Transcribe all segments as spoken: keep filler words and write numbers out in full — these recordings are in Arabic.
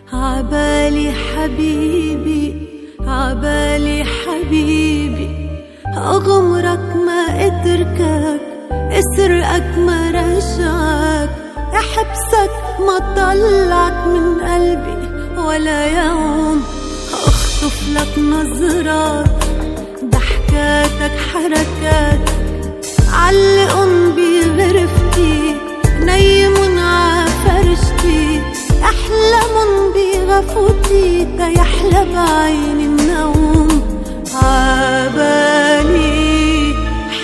عبالي حبيبي عبالي حبيبي، أغمرك ما أتركك، أسرقك ما رجعك، أحبسك ما طلعك من قلبي ولا يوم، أخطف لك نظرات ضحكاتك حركاتك، علقن بغرفتي نيمن عفرشتي، أحلمن بغفوتي تيحلى بعيني النوم. عبالي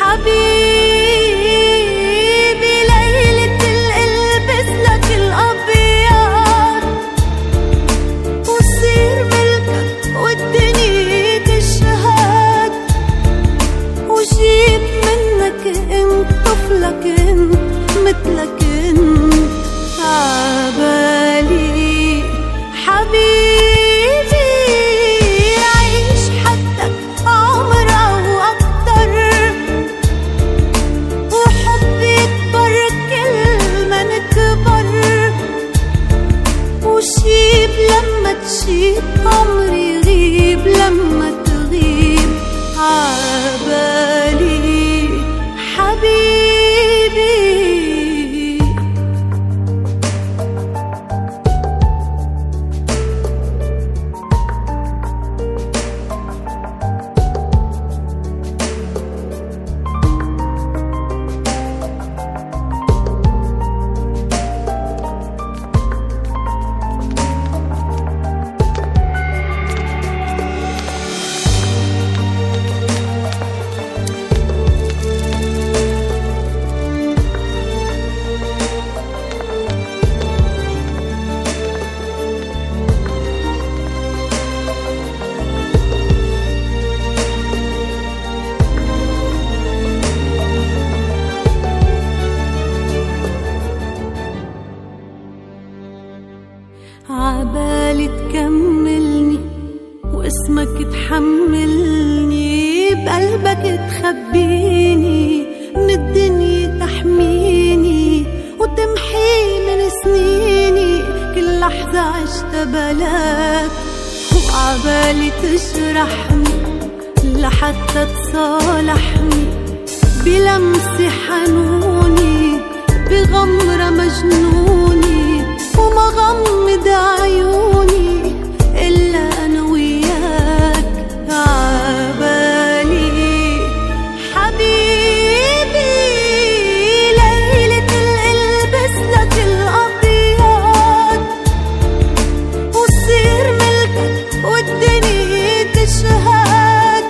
حبيبي ليلة القلبس لك الأبيض، وصير ملكك والدنيا تشهد، وجيب منك انت طفلك انت مثلك انت. عبالي حبيبي عيش حدك عمر أو أكتر، وحبي يكبر كل ما نكبر، وشيب لما تشيب عمري يغيب لما تغيب. عبالي حبيبي عبالي تكملني واسمك تحملني، بقلبك تخبيني من الدنيا تحميني، وتمحي من سنيني كل لحظة عشت بلاك. وعبالي تجرحني لحتى تصالحني، بلمسة حنوني بغمرة مجنوني، وما غمض عيوني إلا أنا وياك. عبالي حبيبي ليلة القلبس لك الأبيض، وصير ملكك والدنيا تشهد،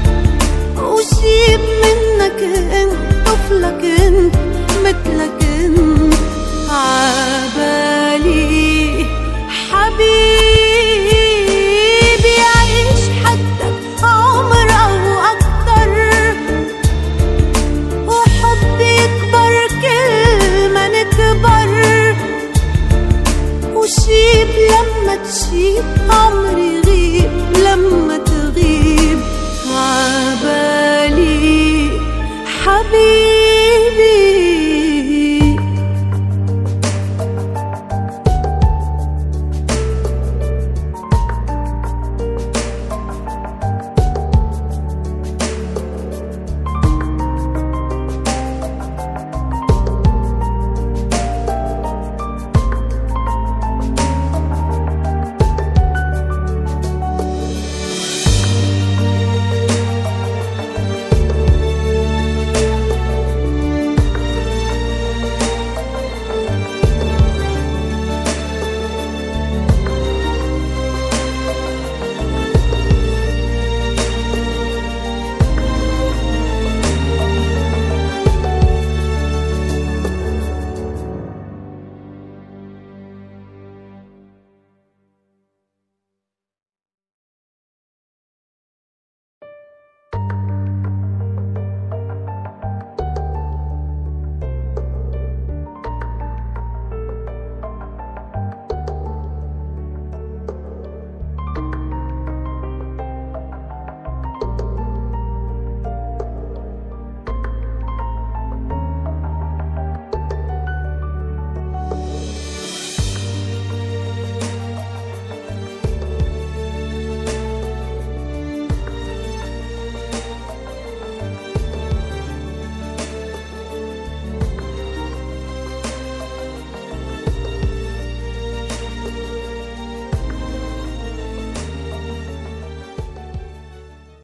وجيب منك انت طفلك انت مثلك انت. عبالي حبيبي عيش حدك عمر أو أكتر، وحبي يكبر كل ما نكبر، وشيب لما تشيب